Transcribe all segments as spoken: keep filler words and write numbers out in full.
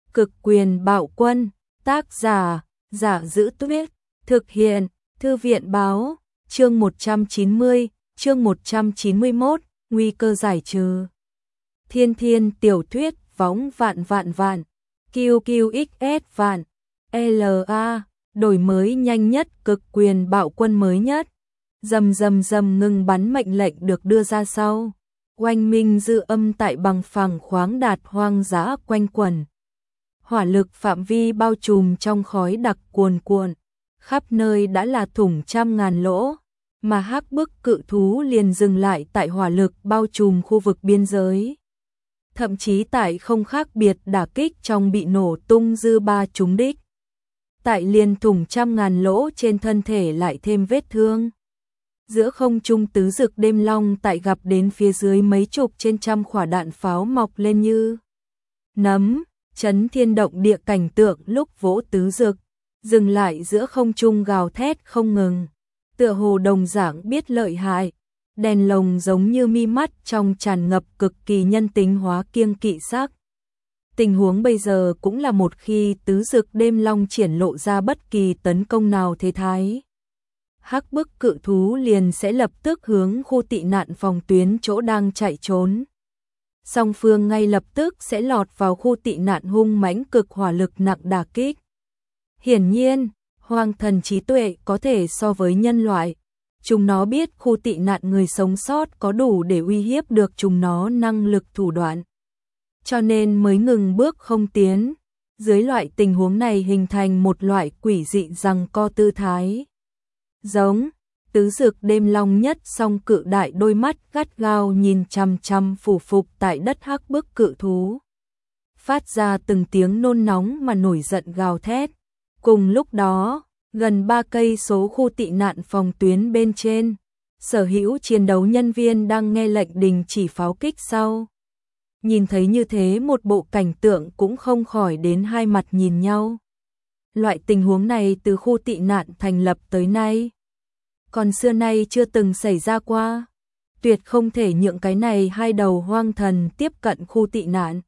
Cực quyền bạo quân, tác giả, Giả Giữ Tuyết, thực hiện, Thư viện báo, chương một trăm chín mươi, chương một trăm chín mươi mốt, nguy cơ giải trừ. Thiên thiên tiểu thuyết võng vạn vạn vạn, Q Q X S vạn, L A, đổi mới nhanh nhất cực quyền bạo quân mới nhất. Dầm dầm dầm ngừng bắn mệnh lệnh được đưa ra sau. Oanh minh dư âm tại bằng phẳng khoáng đạt hoang dã quanh quẩn. Hỏa lực phạm vi bao trùm trong khói đặc cuồn cuộn, khắp nơi đã là thủng trăm ngàn lỗ, mà hắc bức cự thú liền dừng lại tại hỏa lực bao trùm khu vực biên giới. Thậm chí tại không khác biệt đả kích trong bị nổ tung dư ba trúng đích. Tại liền thủng trăm ngàn lỗ trên thân thể lại thêm vết thương. Giữa không trung tứ dực đêm long tại gặp đến phía dưới mấy chục trên trăm quả đạn pháo mọc lên như nấm, chấn thiên động địa cảnh tượng lúc vỗ tứ dực, dừng lại giữa không trung gào thét không ngừng, tựa hồ đồng dạng biết lợi hại, đèn lồng giống như mi mắt trong tràn ngập cực kỳ nhân tính hóa kiêng kỵ sắc. Tình huống bây giờ cũng là một khi tứ dực đêm long triển lộ ra bất kỳ tấn công nào thế thái. Hắc bức cự thú liền sẽ lập tức hướng khu tị nạn phòng tuyến chỗ đang chạy trốn. Song phương ngay lập tức sẽ lọt vào khu tị nạn hung mãnh cực hỏa lực nặng đả kích. Hiển nhiên, hoang thần trí tuệ có thể so với nhân loại. Chúng nó biết khu tị nạn người sống sót có đủ để uy hiếp được chúng nó năng lực thủ đoạn. Cho nên mới ngừng bước không tiến. Dưới loại tình huống này hình thành một loại quỷ dị giằng co tư thái. Giống, tứ dực đêm long nhất song cự đại đôi mắt gắt gao nhìn chằm chằm phủ phục tại đất hắc bức cự thú. Phát ra từng tiếng nôn nóng mà nổi giận gào thét. Cùng lúc đó, gần ba cây số khu tị nạn phòng tuyến bên trên, sở hữu chiến đấu nhân viên đang nghe lệnh đình chỉ pháo kích sau. Nhìn thấy như thế một bộ cảnh tượng cũng không khỏi đến hai mặt nhìn nhau. Loại tình huống này từ khu tị nạn thành lập tới nay, còn xưa nay chưa từng xảy ra qua. Tuyệt không thể nhượng cái này hai đầu hoang thần tiếp cận khu tị nạn.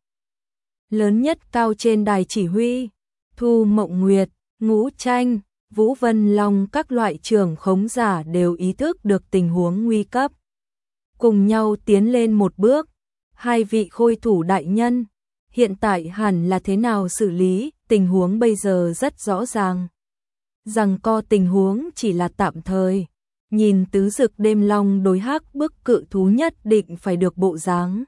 Lớn nhất cao trên đài chỉ huy, Thu Mộng Nguyệt, Ngũ Tranh, Vũ Vân Long các loại trưởng khống giả đều ý thức được tình huống nguy cấp. Cùng nhau tiến lên một bước, hai vị khôi thủ đại nhân, hiện tại hẳn là thế nào xử lý, tình huống bây giờ rất rõ ràng. Rằng co tình huống chỉ là tạm thời, nhìn tứ dực đêm long đối hắc bức cự thú nhất định phải được bộ dáng.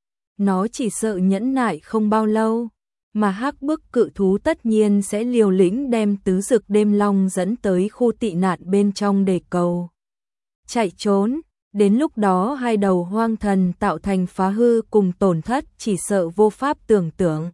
Nó chỉ sợ nhẫn nại không bao lâu, mà hắc bức cự thú tất nhiên sẽ liều lĩnh đem tứ dực đêm long dẫn tới khu tị nạn bên trong để cầu chạy trốn. Đến lúc đó hai đầu hoang thần tạo thành phá hư cùng tổn thất chỉ sợ vô pháp tưởng tượng.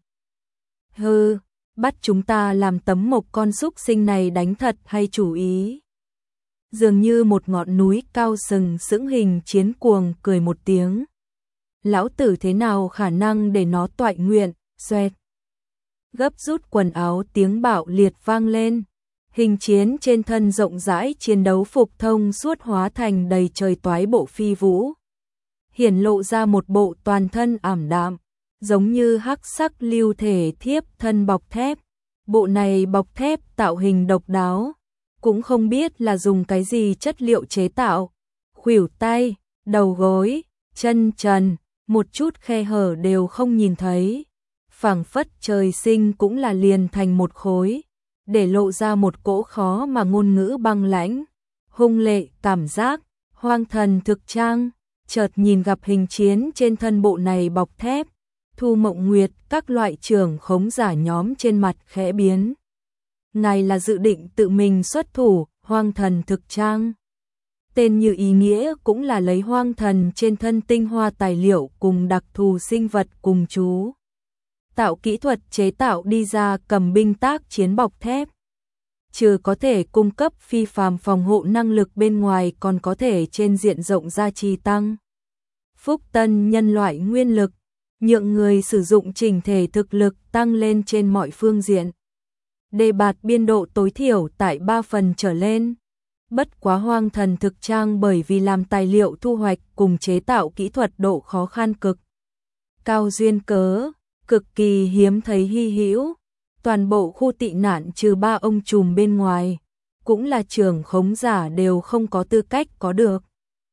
Hư, bắt chúng ta làm tấm mộc con súc sinh này đánh thật hay chủ ý? Dường như một ngọn núi cao sừng sững hình chiến cuồng cười một tiếng. Lão tử thế nào khả năng để nó toại nguyện, xoẹt. Gấp rút quần áo tiếng bạo liệt vang lên. Hình chiến trên thân rộng rãi chiến đấu phục thông suốt hóa thành đầy trời toái bộ phi vũ. Hiển lộ ra một bộ toàn thân ảm đạm, giống như hắc sắc lưu thể thiếp thân bọc thép. Bộ này bọc thép tạo hình độc đáo, cũng không biết là dùng cái gì chất liệu chế tạo. Khuỷu tay, đầu gối, chân trần, một chút khe hở đều không nhìn thấy. Phảng phất trời sinh cũng là liền thành một khối, để lộ ra một cỗ khó mà ngôn ngữ băng lãnh, hung lệ cảm giác. Hoang thần thực trang, chợt nhìn gặp hình chiến trên thân bộ này bọc thép, Thu Mộng Nguyệt các loại trưởng khống giả nhóm trên mặt khẽ biến. Ngài là dự định tự mình xuất thủ, hoang thần thực trang. Tên như ý nghĩa cũng là lấy hoang thần trên thân tinh hoa tài liệu cùng đặc thù sinh vật cùng chú tạo kỹ thuật chế tạo đi ra cầm binh tác chiến bọc thép. Trừ có thể cung cấp phi phàm phòng hộ năng lực bên ngoài còn có thể trên diện rộng gia trì tăng phúc tân nhân loại nguyên lực, nhượng người sử dụng chỉnh thể thực lực tăng lên trên mọi phương diện. Đề bạt biên độ tối thiểu tại ba phần trở lên. Bất quá hoang thần thực trang bởi vì làm tài liệu thu hoạch cùng chế tạo kỹ thuật độ khó khăn cực cao duyên cớ, cực kỳ hiếm thấy hy hữu. Toàn bộ khu tị nạn trừ ba ông trùm bên ngoài, cũng là trưởng khống giả đều không có tư cách có được.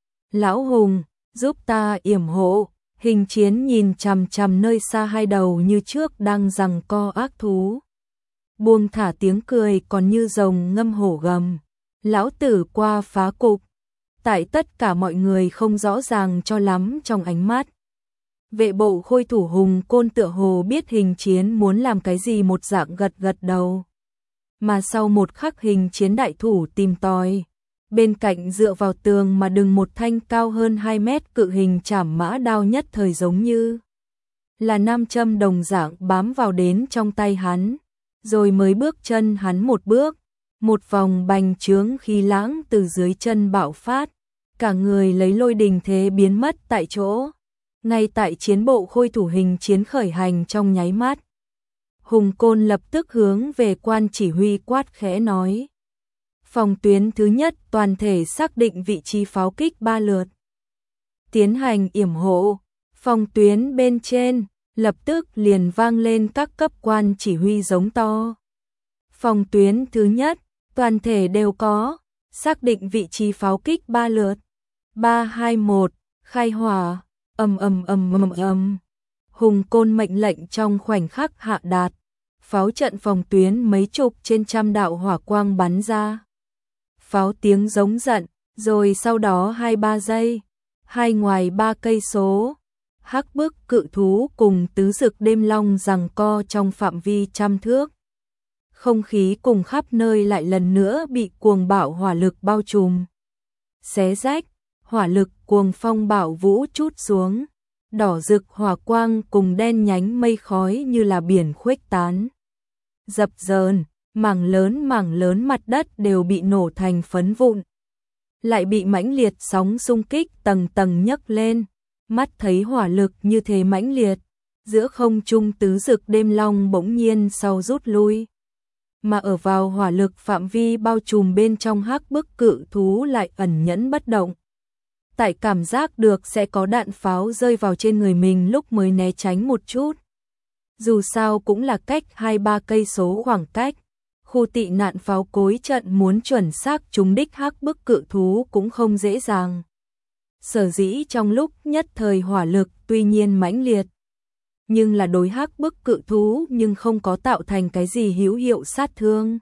Lão Hùng, giúp ta yểm hộ. Hình Chiến nhìn chằm chằm nơi xa hai đầu như trước đang giằng co ác thú. Buông thả tiếng cười còn như rồng ngâm hổ gầm. Lão tử qua phá cục. Tại tất cả mọi người không rõ ràng cho lắm trong ánh mắt. Vệ bộ Khôi thủ Hùng Côn tựa hồ biết Hình Chiến muốn làm cái gì một dạng gật gật đầu. Mà sau một khắc Hình Chiến đại thủ tìm tòi. Bên cạnh dựa vào tường mà đừng một thanh cao hơn hai mét cự hình trảm mã đao nhất thời giống như là nam châm đồng dạng bám vào đến trong tay hắn. Rồi mới bước chân hắn một bước. Một vòng bành trướng khí lãng từ dưới chân bạo phát. Cả người lấy lôi đình thế biến mất tại chỗ. Ngay tại chiến bộ Khôi thủ Hình Chiến khởi hành trong nháy mắt. Hùng Côn lập tức hướng về quan chỉ huy quát khẽ nói. Phòng tuyến thứ nhất toàn thể xác định vị trí pháo kích ba lượt. Tiến hành yểm hộ. Phòng tuyến bên trên, lập tức liền vang lên các cấp quan chỉ huy giống to. Phòng tuyến thứ nhất, toàn thể đều có. Xác định vị trí pháo kích ba lượt. ba hai một, khai hỏa. Ầm ầm ầm ầm ầm. Hùng Côn mệnh lệnh trong khoảnh khắc hạ đạt. Pháo trận phòng tuyến mấy chục trên trăm đạo hỏa quang bắn ra. Pháo tiếng giống giận, rồi sau đó hai ba giây, hai ngoài ba cây số, hắc bức cự thú cùng tứ dực đêm long giằng co trong phạm vi trăm thước. Không khí cùng khắp nơi lại lần nữa bị cuồng bạo hỏa lực bao trùm. Xé rách, hỏa lực cuồng phong bạo vũ trút xuống, đỏ rực hỏa quang cùng đen nhánh mây khói như là biển khuếch tán. Dập dờn, mảng lớn mảng lớn mặt đất đều bị nổ thành phấn vụn. Lại bị mãnh liệt sóng xung kích tầng tầng nhấc lên, mắt thấy hỏa lực như thế mãnh liệt, giữa không trung tứ dực đêm long bỗng nhiên sau rút lui. Mà ở vào hỏa lực phạm vi bao trùm bên trong hắc bức cự thú lại ẩn nhẫn bất động. Tại cảm giác được sẽ có đạn pháo rơi vào trên người mình lúc mới né tránh một chút. Dù sao cũng là cách hai ba cây số khoảng cách. Khu tị nạn pháo cối trận muốn chuẩn xác trúng đích hắc bức cự thú cũng không dễ dàng. Sở dĩ trong lúc nhất thời hỏa lực tuy nhiên mãnh liệt, nhưng là đối hắc bức cự thú nhưng không có tạo thành cái gì hữu hiệu sát thương.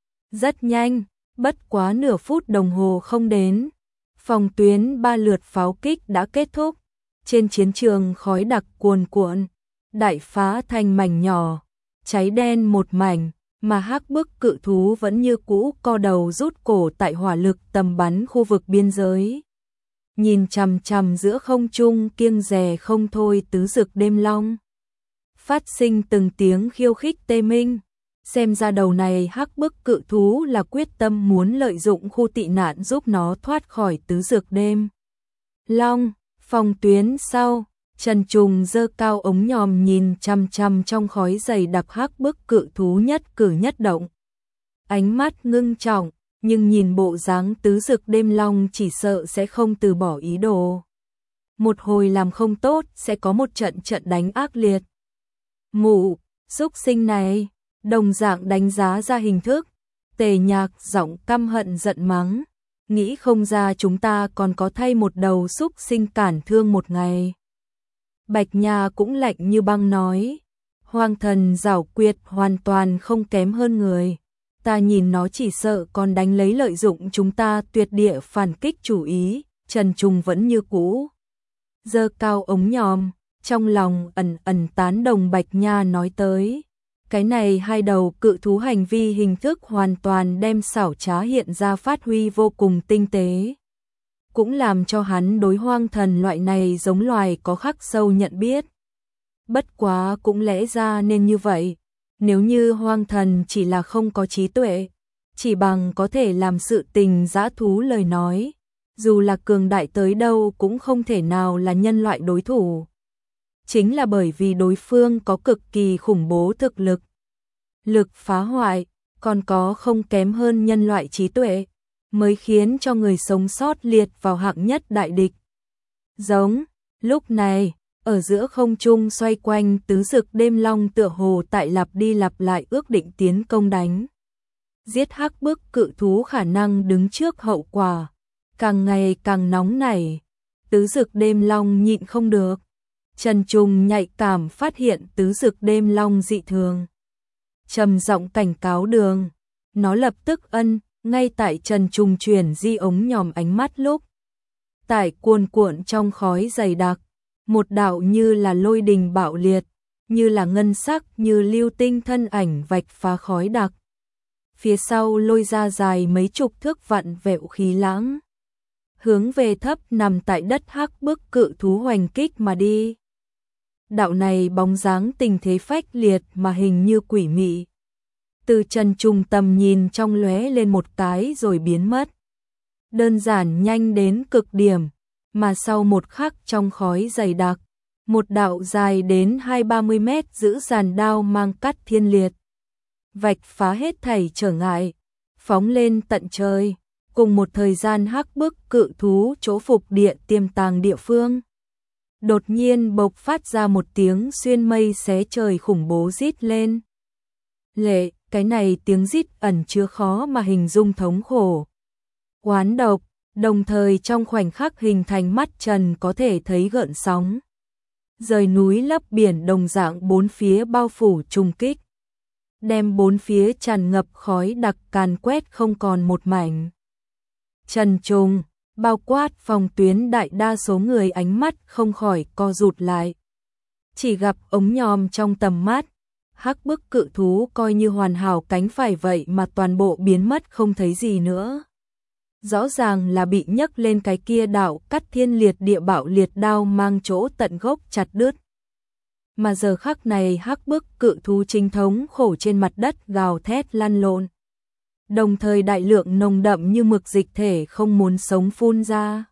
Rất nhanh, bất quá nửa phút đồng hồ không đến, phòng tuyến ba lượt pháo kích đã kết thúc. Trên chiến trường khói đặc cuồn cuộn, đại phá thành mảnh nhỏ, cháy đen một mảnh. Mà hắc bức cự thú vẫn như cũ co đầu rút cổ tại hỏa lực tầm bắn khu vực biên giới. Nhìn chằm chằm giữa không trung kiêng dè không thôi tứ dực đêm long. Phát sinh từng tiếng khiêu khích tê minh. Xem ra đầu này hắc bức cự thú là quyết tâm muốn lợi dụng khu tị nạn giúp nó thoát khỏi tứ dực đêm long. Phòng tuyến sau. Trần Trùng giơ cao ống nhòm nhìn chằm chằm trong khói dày đặc hắc bức cự thú nhất cử nhất động. Ánh mắt ngưng trọng, nhưng nhìn bộ dáng tứ dực đêm long chỉ sợ sẽ không từ bỏ ý đồ. Một hồi làm không tốt sẽ có một trận trận đánh ác liệt. Mụ, xúc sinh này, đồng dạng đánh giá ra hình thức. Tề Nhạc giọng căm hận giận mắng, nghĩ không ra chúng ta còn có thay một đầu xúc sinh cản thương một ngày. Bạch Nha cũng lạnh như băng nói, hoang thần giảo quyệt hoàn toàn không kém hơn người. Ta nhìn nó chỉ sợ còn đánh lấy lợi dụng chúng ta tuyệt địa phản kích chủ ý. Trần Trùng vẫn như cũ giơ cao ống nhòm, trong lòng ẩn ẩn tán đồng Bạch Nha nói tới. Cái này hai đầu cự thú hành vi hình thức hoàn toàn đem xảo trá hiện ra phát huy vô cùng tinh tế. Cũng làm cho hắn đối hoang thần loại này giống loài có khắc sâu nhận biết. Bất quá cũng lẽ ra nên như vậy, nếu như hoang thần chỉ là không có trí tuệ, chỉ bằng có thể làm sự tình dã thú lời nói, dù là cường đại tới đâu cũng không thể nào là nhân loại đối thủ. Chính là bởi vì đối phương có cực kỳ khủng bố thực lực, lực phá hoại, còn có không kém hơn nhân loại trí tuệ, mới khiến cho người sống sót liệt vào hạng nhất đại địch. Giống, lúc này, Ở giữa không trung xoay quanh tứ dực đêm long tựa hồ tại lặp đi lặp lại ước định tiến công đánh. Giết hắc bức cự thú khả năng đứng trước hậu quả. Càng ngày càng nóng nảy. Tứ dực đêm long nhịn không được. Trần Trùng nhạy cảm phát hiện tứ dực đêm long dị thường. Trầm giọng cảnh cáo Đường. Nó lập tức ân, ngay tại Trần Trùng chuyển di ống nhòm ánh mắt lúc. Tại cuồn cuộn trong khói dày đặc. Một đạo như là lôi đình bạo liệt, như là ngân sắc, như lưu tinh thân ảnh vạch phá khói đặc. Phía sau lôi ra dài mấy chục thước vặn vẹo khí lãng. Hướng về thấp nằm tại đất hắc bức cự thú hoành kích mà đi. Đạo này bóng dáng tình thế phách liệt mà hình như quỷ mị. Từ Trần Trùng tầm nhìn trong lóe lên một cái rồi biến mất. Đơn giản nhanh đến cực điểm. Mà sau một khắc trong khói dày đặc, một đạo dài đến hai ba mươi mét giữ giàn đao mang cắt thiên liệt. Vạch phá hết thảy trở ngại, phóng lên tận trời, cùng một thời gian hắc bức cự thú chỗ phục địa tiềm tàng địa phương. Đột nhiên bộc phát ra một tiếng xuyên mây xé trời khủng bố rít lên. Lệ, cái này tiếng rít ẩn chứa khó mà hình dung thống khổ. Oán độc. Đồng thời trong khoảnh khắc hình thành mắt Trần có thể thấy gợn sóng. Rời núi lấp biển đồng dạng bốn phía bao phủ trùng kích. Đem bốn phía tràn ngập khói đặc càn quét không còn một mảnh. Trần Trùng, bao quát phòng tuyến đại đa số người ánh mắt không khỏi co rụt lại. Chỉ gặp ống nhòm trong tầm mắt. Hắc bức cự thú coi như hoàn hảo cánh phải vậy mà toàn bộ biến mất không thấy gì nữa. Rõ ràng là bị nhấc lên cái kia đạo cắt thiên liệt địa bạo liệt đao mang chỗ tận gốc chặt đứt. Mà giờ khắc này hắc bức cự thú chính thống khổ trên mặt đất gào thét lăn lộn. Đồng thời đại lượng nồng đậm như mực dịch thể không muốn sống phun ra.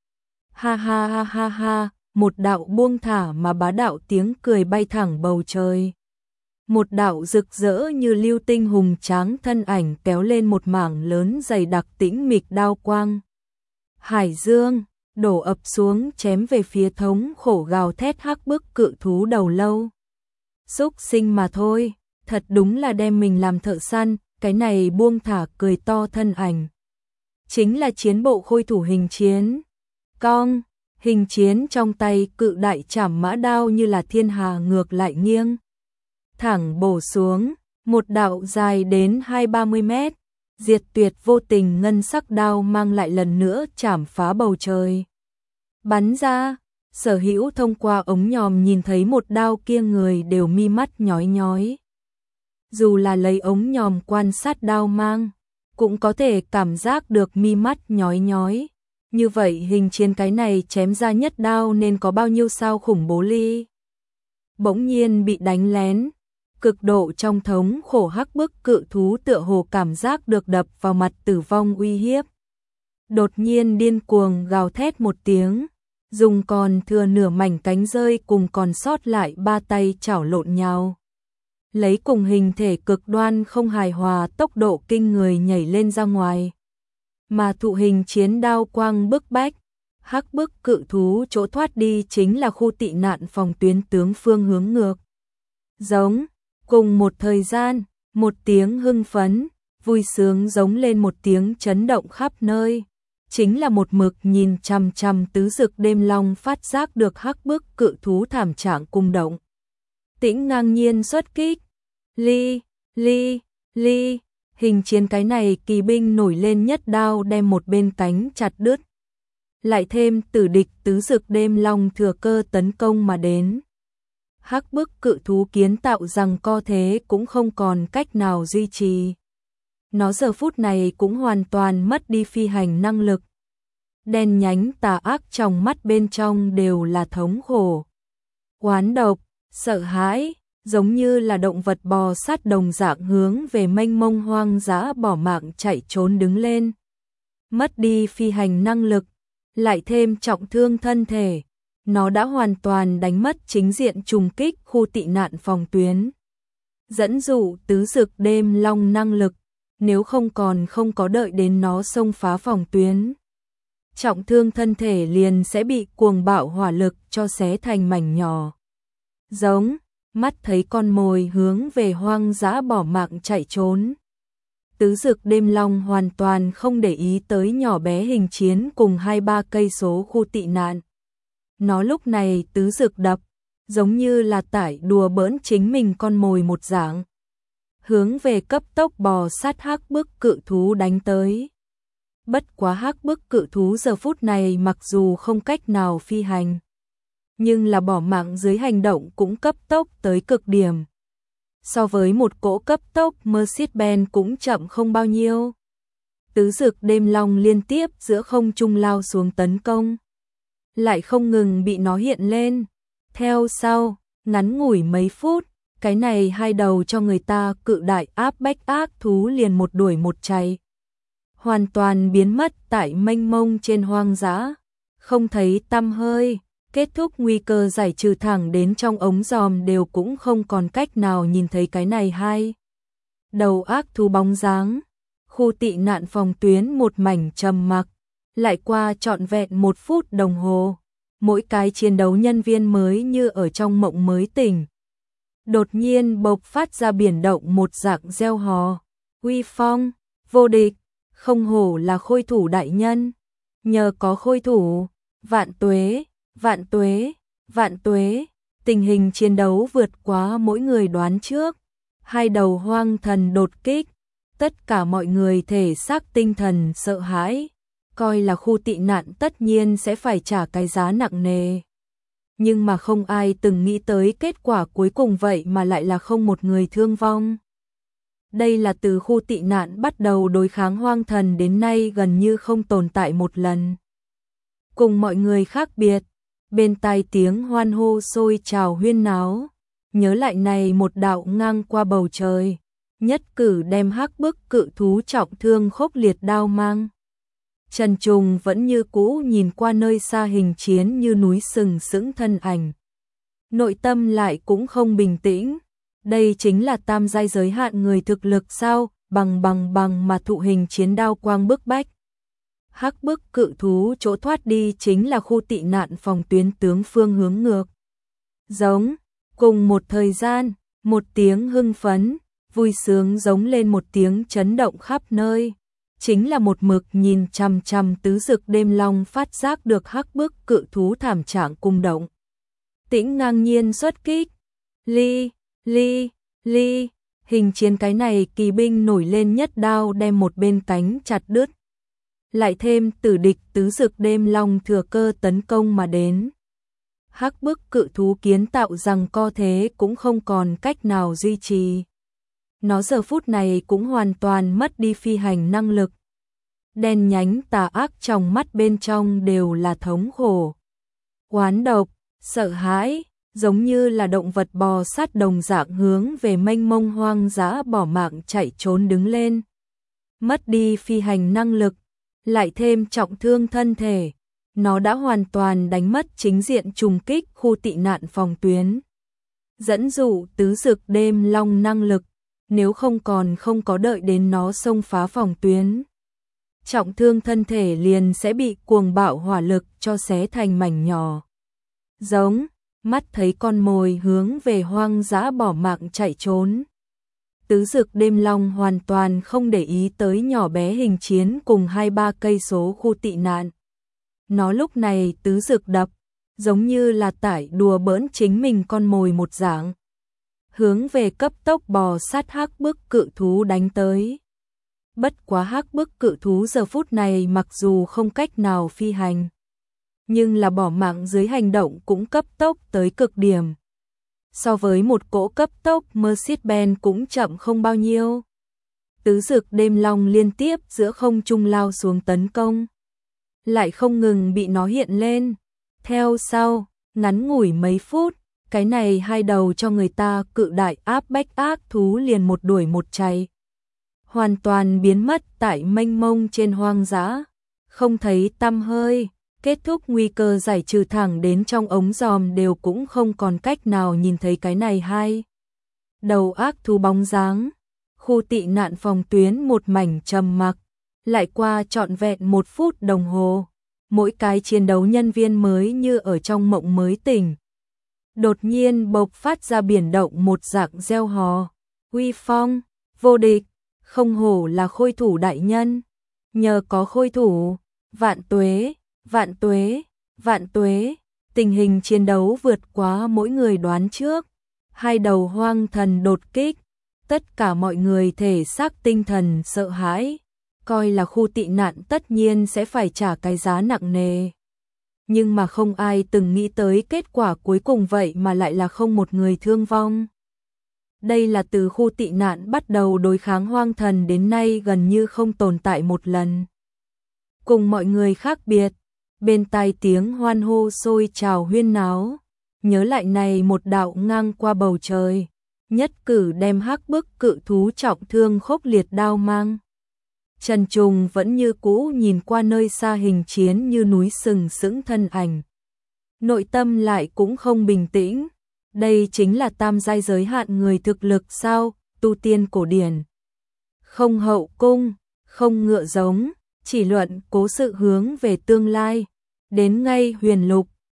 Ha ha ha ha ha, một đạo buông thả mà bá đạo tiếng cười bay thẳng bầu trời. Một đạo rực rỡ như lưu tinh hùng tráng thân ảnh kéo lên một mảng lớn dày đặc tĩnh mịch đao quang. Hải dương, đổ ập xuống chém về phía thống khổ gào thét hắc bức cự thú đầu lâu. Xúc sinh mà thôi, thật đúng là đem mình làm thợ săn, cái này buông thả cười to thân ảnh. Chính là chiến bộ khôi thủ hình chiến. Cong, hình chiến trong tay cự đại trảm mã đao như là thiên hà ngược lại nghiêng. Thẳng bổ xuống, một đạo dài đến hai ba mươi mét, diệt tuyệt vô tình ngân sắc đao mang lại lần nữa chảm phá bầu trời. Bắn ra, Sở Hữu thông qua ống nhòm nhìn thấy một đao kia người đều mi mắt nhói nhói. Dù là lấy ống nhòm quan sát đao mang, cũng có thể cảm giác được mi mắt nhói nhói. Như vậy hình chiến cái này chém ra nhất đao nên có bao nhiêu sao khủng bố ly. Bỗng nhiên bị đánh lén. Cực độ trong thống khổ hắc bức cự thú tựa hồ cảm giác được đập vào mặt tử vong uy hiếp. Đột nhiên điên cuồng gào thét một tiếng, dùng còn thừa nửa mảnh cánh rơi cùng còn sót lại ba tay chảo lộn nhau. Lấy cùng hình thể cực đoan không hài hòa tốc độ kinh người nhảy lên ra ngoài. Mà thụ hình chiến đao quang bức bách, hắc bức cự thú chỗ thoát đi chính là khu tị nạn phòng tuyến tướng phương hướng ngược. Giống. Cùng một thời gian, một tiếng hưng phấn, vui sướng giống lên một tiếng chấn động khắp nơi. Chính là một mực nhìn chằm chằm tứ dực đêm long phát giác được hắc bức cự thú thảm trạng cung động. Tĩnh ngang nhiên xuất kích. Ly, ly, ly, hình chiến cái này kỳ binh nổi lên nhất đao đem một bên cánh chặt đứt. Lại thêm tử địch tứ dực đêm long thừa cơ tấn công mà đến. Hắc bức cự thú kiến tạo rằng co thế cũng không còn cách nào duy trì. Nó giờ phút này cũng hoàn toàn mất đi phi hành năng lực. Đen nhánh tà ác trong mắt bên trong đều là thống khổ. Oán độc, sợ hãi, giống như là động vật bò sát đồng dạng hướng về mênh mông hoang dã bỏ mạng chạy trốn đứng lên. Mất đi phi hành năng lực, lại thêm trọng thương thân thể. Nó đã hoàn toàn đánh mất chính diện trùng kích khu tị nạn phòng tuyến. Dẫn dụ tứ dực đêm long năng lực, nếu không còn không có đợi đến nó xông phá phòng tuyến. trọng thương thân thể liền sẽ bị cuồng bạo hỏa lực cho xé thành mảnh nhỏ. Giống, mắt thấy con mồi hướng về hoang dã bỏ mạng chạy trốn. Tứ Dực Đêm Long hoàn toàn không để ý tới nhỏ bé Hình Chiến cùng hai ba cây số khu tị nạn. Nó lúc này tứ dực đập, giống như là tải đùa bỡn chính mình con mồi một dạng. Hướng về cấp tốc bò sát hắc bức cự thú đánh tới. Bất quá hắc bức cự thú giờ phút này mặc dù không cách nào phi hành, nhưng là bỏ mạng dưới hành động cũng cấp tốc tới cực điểm. So với một cỗ cấp tốc Mercedes-Benz cũng chậm không bao nhiêu. Tứ Dực Đêm Long liên tiếp giữa không trung lao xuống tấn công, lại không ngừng bị nó hiện lên. Theo sau, ngắn ngủi mấy phút, cái này hai đầu cho người ta cự đại áp bách ác thú liền một đuổi một chạy, hoàn toàn biến mất tại mênh mông trên hoang dã, không thấy tăm hơi. Kết thúc nguy cơ giải trừ thẳng đến trong ống giòm đều cũng không còn cách nào nhìn thấy cái này hai đầu ác thú bóng dáng. Khu tị nạn phòng tuyến một mảnh trầm mặc, lại qua trọn vẹn một phút đồng hồ, mỗi cái chiến đấu nhân viên mới như ở trong mộng mới tỉnh. Đột nhiên bộc phát ra biển động một dạng reo hò, uy phong, vô địch, không hổ là khôi thủ đại nhân, nhờ có khôi thủ, vạn tuế, vạn tuế, vạn tuế. Tình hình chiến đấu vượt quá mỗi người đoán trước, hai đầu hoang thần đột kích, tất cả mọi người thể xác tinh thần sợ hãi, coi là khu tị nạn tất nhiên sẽ phải trả cái giá nặng nề. Nhưng mà không ai từng nghĩ tới kết quả cuối cùng vậy mà lại là không một người thương vong. Đây là từ khu tị nạn bắt đầu đối kháng hoang thần đến nay gần như không tồn tại một lần. Cùng mọi người khác biệt, bên tai tiếng hoan hô sôi trào huyên náo, nhớ lại này một đạo ngang qua bầu trời, nhất cử đem hắc bức cự thú trọng thương khốc liệt đao mang. Trần Trùng vẫn như cũ nhìn qua nơi xa Hình Chiến như núi sừng sững thân ảnh. Nội tâm lại cũng không bình tĩnh. Đây chính là tam giai giới hạn người thực lực sao, bằng bằng bằng mà thụ Hình Chiến đao quang bức bách. Hắc bức cự thú chỗ thoát đi chính là khu tị nạn phòng tuyến tướng phương hướng ngược. Giống, cùng một thời gian, một tiếng hưng phấn, vui sướng giống lên một tiếng chấn động khắp nơi. Chính là một mực nhìn chằm chằm Tứ Dực Đêm Long phát giác được hắc bức cự thú thảm trạng cung động. Tĩnh ngang nhiên xuất kích. Ly, ly, ly, Hình Chiến cái này kỳ binh nổi lên nhất đao đem một bên cánh chặt đứt. Lại thêm tử địch Tứ Dực Đêm Long thừa cơ tấn công mà đến. Hắc bức cự thú kiến tạo rằng co thế cũng không còn cách nào duy trì. Nó giờ phút này cũng hoàn toàn mất đi phi hành năng lực. Đen nhánh tà ác trong mắt bên trong đều là thống khổ, oán độc, sợ hãi, giống như là động vật bò sát đồng dạng hướng về mênh mông hoang dã bỏ mạng chạy trốn đứng lên. Mất đi phi hành năng lực, lại thêm trọng thương thân thể, nó đã hoàn toàn đánh mất chính diện trùng kích khu tị nạn phòng tuyến. Dẫn dụ Tứ Dực Đêm Long năng lực, nếu không còn không có đợi đến nó xông phá phòng tuyến, trọng thương thân thể liền sẽ bị cuồng bạo hỏa lực cho xé thành mảnh nhỏ. Giống, mắt thấy con mồi hướng về hoang dã bỏ mạng chạy trốn. Tứ Dực Đêm Long hoàn toàn không để ý tới nhỏ bé Hình Chiến cùng hai ba cây số khu tị nạn. Nó lúc này tứ dực đập, giống như là tải đùa bỡn chính mình con mồi một dạng. Hướng về cấp tốc bò sát hắc bức cự thú đánh tới. Bất quá hắc bức cự thú giờ phút này mặc dù không cách nào phi hành, nhưng là bỏ mạng dưới hành động cũng cấp tốc tới cực điểm. So với một cỗ cấp tốc Mercedes-Benz cũng chậm không bao nhiêu. Tứ Dực Đêm Long liên tiếp giữa không trung lao xuống tấn công, lại không ngừng bị nó hiện lên. Theo sau, ngắn ngủi mấy phút, cái này hai đầu cho người ta cự đại áp bách ác thú liền một đuổi một chạy, hoàn toàn biến mất tại mênh mông trên hoang dã, không thấy tăm hơi. Kết thúc nguy cơ giải trừ thẳng đến trong ống giòm đều cũng không còn cách nào nhìn thấy cái này hai đầu ác thú bóng dáng. Khu tị nạn phòng tuyến một mảnh trầm mặc, lại qua trọn vẹn một phút đồng hồ, mỗi cái chiến đấu nhân viên mới như ở trong mộng mới tỉnh. Đột nhiên bộc phát ra biển động một dạng reo hò, uy phong, vô địch, không hổ là khôi thủ đại nhân, nhờ có khôi thủ, vạn tuế, vạn tuế, vạn tuế, tình hình chiến đấu vượt quá mỗi người đoán trước, hai đầu hoang thần đột kích, tất cả mọi người thể xác tinh thần sợ hãi, coi là khu tị nạn tất nhiên sẽ phải trả cái giá nặng nề. Nhưng mà không ai từng nghĩ tới kết quả cuối cùng vậy mà lại là không một người thương vong. Đây là từ khu tị nạn bắt đầu đối kháng hoang thần đến nay gần như không tồn tại một lần. Cùng mọi người khác biệt, bên tai tiếng hoan hô sôi trào huyên náo, nhớ lại này một đạo ngang qua bầu trời, nhất cử đem hắc bức cự thú trọng thương khốc liệt đao mang. Trần Trùng vẫn như cũ nhìn qua nơi xa hình chiến như núi sừng sững thân ảnh. Nội tâm lại cũng không bình tĩnh. Đây chính là tam giai giới hạn người thực lực sao, tu tiên cổ điển. Không hậu cung, không ngựa giống, chỉ luận cố sự hướng về tương lai. Đến ngay huyền lục,